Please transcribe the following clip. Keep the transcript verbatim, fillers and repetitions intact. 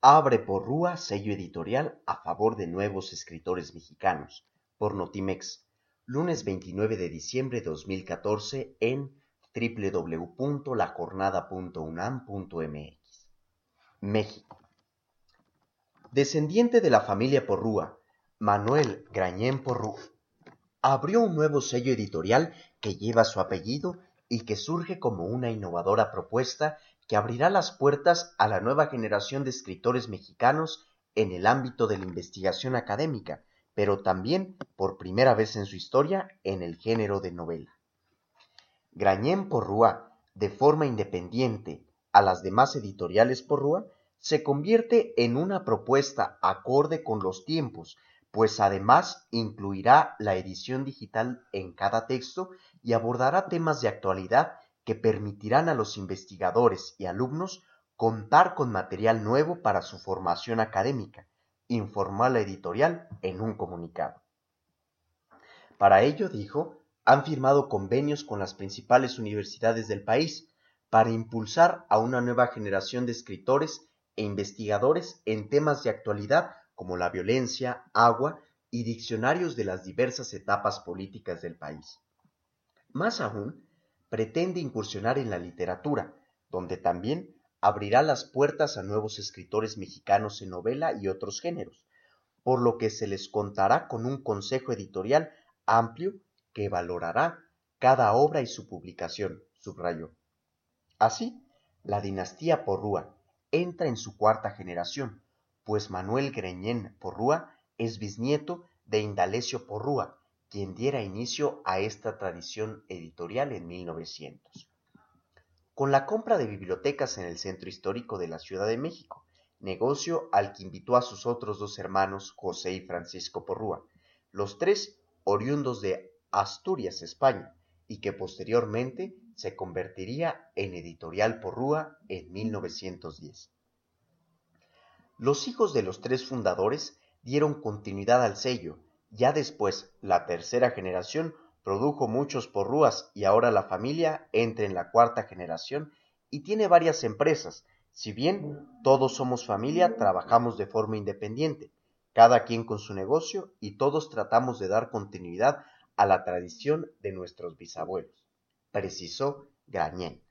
Abre Porrúa sello editorial a favor de nuevos escritores mexicanos, por Notimex, lunes veintinueve de diciembre de dos mil catorce en doble u doble u doble u punto la jornada punto unam punto m x. México. Descendiente de la familia Porrúa, Manuel Grañén Porrúa abrió un nuevo sello editorial que lleva su apellido y que surge como una innovadora propuesta que abrirá las puertas a la nueva generación de escritores mexicanos en el ámbito de la investigación académica, pero también, por primera vez en su historia, en el género de novela. Grañén Porrúa, de forma independiente a las demás editoriales Porrúa, se convierte en una propuesta acorde con los tiempos, pues además incluirá la edición digital en cada texto y abordará temas de actualidad que permitirán a los investigadores y alumnos contar con material nuevo para su formación académica, informó la editorial en un comunicado. Para ello, dijo, han firmado convenios con las principales universidades del país para impulsar a una nueva generación de escritores e investigadores en temas de actualidad como la violencia, agua y diccionarios de las diversas etapas políticas del país. Más aún, pretende incursionar en la literatura, donde también abrirá las puertas a nuevos escritores mexicanos en novela y otros géneros, por lo que se les contará con un consejo editorial amplio que valorará cada obra y su publicación, subrayó. Así, la dinastía Porrúa entra en su cuarta generación, pues Manuel Grañén Porrúa es bisnieto de Indalecio Porrúa, quien diera inicio a esta tradición editorial en mil novecientos. Con la compra de bibliotecas en el centro histórico de la Ciudad de México, negocio al que invitó a sus otros dos hermanos, José y Francisco Porrúa, los tres oriundos de Asturias, España, y que posteriormente se convertiría en Editorial Porrúa en mil novecientos diez. Los hijos de los tres fundadores dieron continuidad al sello. Ya después, la tercera generación produjo muchos Porrúas y ahora la familia entra en la cuarta generación y tiene varias empresas. Si bien todos somos familia, trabajamos de forma independiente, cada quien con su negocio y todos tratamos de dar continuidad a la tradición de nuestros bisabuelos, precisó Grañén.